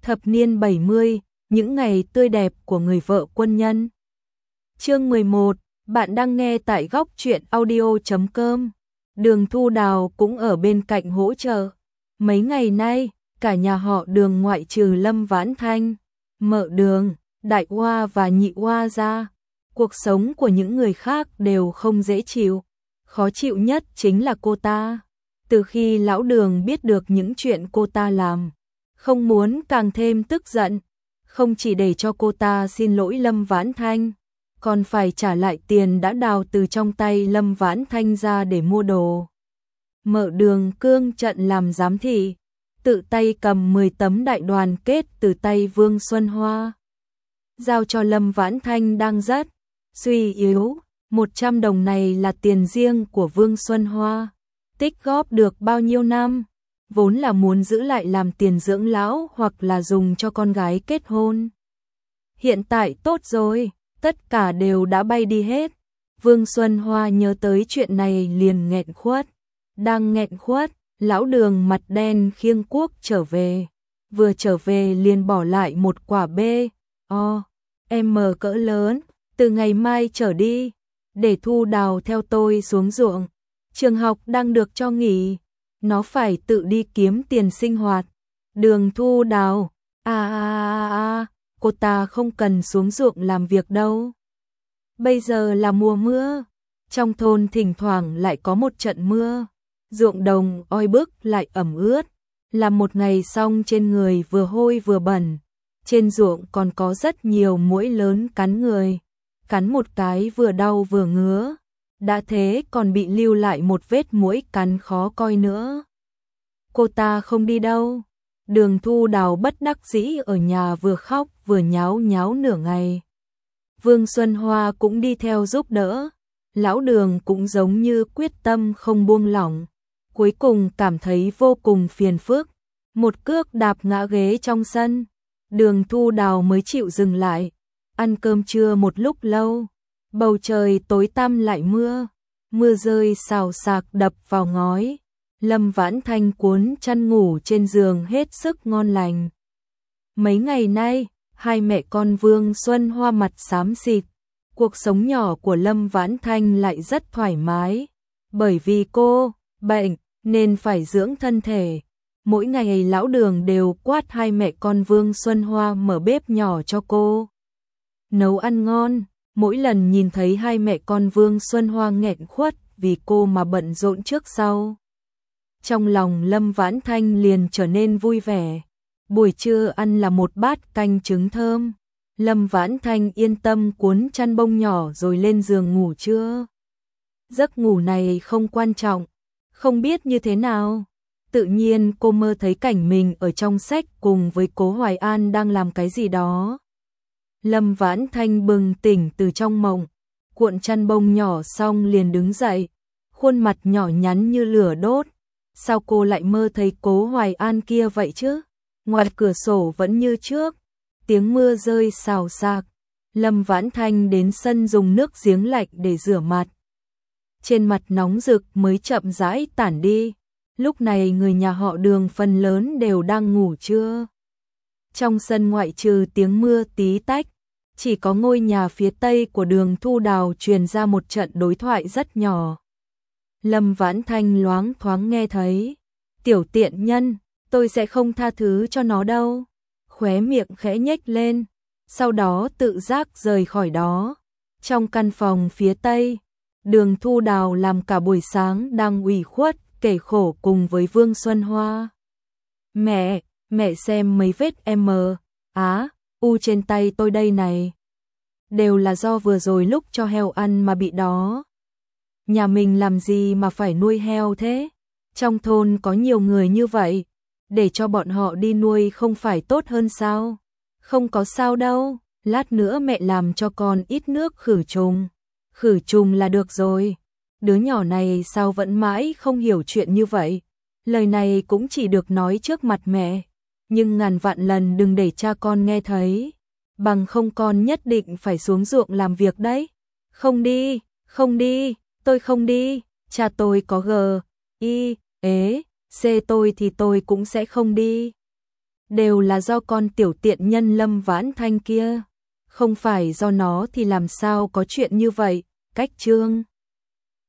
Thập niên 70, những ngày tươi đẹp của người vợ quân nhân. Chương 11, bạn đang nghe tại góc truyện audio.com. Đường Thu Đào cũng ở bên cạnh hỗ trợ. Mấy ngày nay, cả nhà họ Đường ngoại trừ Lâm Vãn Thanh, Mợ Đường, Đại Oa và Nhị Oa ra, cuộc sống của những người khác đều không dễ chịu. Khó chịu nhất chính là cô ta. Từ khi lão Đường biết được những chuyện cô ta làm, không muốn càng thêm tức giận, không chỉ để cho cô ta xin lỗi Lâm Vãn Thanh, còn phải trả lại tiền đã đào từ trong tay Lâm Vãn Thanh ra để mua đồ. Mợ Đường cương trận làm giám thị, tự tay cầm 10 tấm đại đoàn kết từ tay Vương Xuân Hoa, giao cho Lâm Vãn Thanh đang rất suy yếu. 100 đồng này là tiền riêng của Vương Xuân Hoa, tích góp được bao nhiêu năm, vốn là muốn giữ lại làm tiền dưỡng lão hoặc là dùng cho con gái kết hôn. Hiện tại tốt rồi, tất cả đều đã bay đi hết. Vương Xuân Hoa nhớ tới chuyện này liền nghẹn khuất. Đang nghẹn khuất, lão Đường mặt đen khiêng cuốc trở về. Vừa trở về liền bỏ lại một quả M cỡ lớn, từ ngày mai trở đi, để Thu Đào theo tôi xuống ruộng. Trường học đang được cho nghỉ, nó phải tự đi kiếm tiền sinh hoạt. Đường Thu Đào, cô ta không cần xuống ruộng làm việc đâu. Bây giờ là mùa mưa, trong thôn thỉnh thoảng lại có một trận mưa, ruộng đồng oi bức lại ẩm ướt, làm một ngày xong trên người vừa hôi vừa bẩn. Trên ruộng còn có rất nhiều muỗi lớn cắn người, cắn một cái vừa đau vừa ngứa, đã thế còn bị lưu lại một vết muỗi cắn khó coi nữa. Cô ta không đi đâu. Đường Thu Đào bất đắc dĩ ở nhà vừa khóc vừa nháo nháo nửa ngày. Vương Xuân Hoa cũng đi theo giúp đỡ. Lão Đường cũng giống như quyết tâm không buông lỏng. Cuối cùng cảm thấy vô cùng phiền phức. Một cước đạp ngã ghế trong sân. Đường Thu Đào mới chịu dừng lại. Ăn cơm trưa một lúc lâu. Bầu trời tối tăm lại mưa. Mưa rơi xào xạc đập vào ngói. Lâm Vãn Thanh cuốn chăn ngủ trên giường hết sức ngon lành. Mấy ngày nay, hai mẹ con Vương Xuân Hoa mặt xám xịt. Cuộc sống nhỏ của Lâm Vãn Thanh lại rất thoải mái. Bởi vì cô bệnh nên phải dưỡng thân thể. Mỗi ngày lão Đường đều quát hai mẹ con Vương Xuân Hoa mở bếp nhỏ cho cô nấu ăn ngon. Mỗi lần nhìn thấy hai mẹ con Vương Xuân Hoa nghẹn khuất vì cô mà bận rộn trước sau, trong lòng Lâm Vãn Thanh liền trở nên vui vẻ. Buổi trưa ăn là một bát canh trứng thơm. Lâm Vãn Thanh yên tâm cuốn chăn bông nhỏ rồi lên giường ngủ trưa. Giấc ngủ này không quan trọng, không biết như thế nào. Tự nhiên cô mơ thấy cảnh mình ở trong sách cùng với Cố Hoài An đang làm cái gì đó. Lâm Vãn Thanh bừng tỉnh từ trong mộng, cuộn chăn bông nhỏ xong liền đứng dậy, khuôn mặt nhỏ nhắn như lửa đốt. Sao cô lại mơ thấy Cố Hoài An kia vậy chứ? Ngoài cửa sổ vẫn như trước, tiếng mưa rơi xào xạc. Lâm Vãn Thanh đến sân dùng nước giếng lạnh để rửa mặt. Trên mặt nóng rực mới chậm rãi tản đi. Lúc này người nhà họ Đường phần lớn đều đang ngủ trưa. Trong sân ngoại trừ tiếng mưa tí tách, chỉ có ngôi nhà phía tây của Đường Thu Đào truyền ra một trận đối thoại rất nhỏ. Lâm Vãn Thanh loáng thoáng nghe thấy. Tiểu tiện nhân, tôi sẽ không tha thứ cho nó đâu. Khóe miệng khẽ nhếch lên, sau đó tự giác rời khỏi đó. Trong căn phòng phía tây, Đường Thu Đào làm cả buổi sáng đang ủy khuất, kể khổ cùng với Vương Xuân Hoa. Mẹ xem mấy vết U trên tay tôi đây này. Đều là do vừa rồi lúc cho heo ăn mà bị đó. Nhà mình làm gì mà phải nuôi heo thế? Trong thôn có nhiều người như vậy, để cho bọn họ đi nuôi không phải tốt hơn sao? Không có sao đâu, lát nữa mẹ làm cho con ít nước khử trùng. Khử trùng là được rồi. Đứa nhỏ này sao vẫn mãi không hiểu chuyện như vậy? Lời này cũng chỉ được nói trước mặt mẹ, nhưng ngàn vạn lần đừng để cha con nghe thấy. Bằng không con nhất định phải xuống ruộng làm việc đấy. Không đi, tôi không đi, cha tôi có C tôi thì tôi cũng sẽ không đi. đều là do con tiểu tiện nhân Lâm Vãn Thanh kia. Không phải do nó thì làm sao có chuyện như vậy, cách Trương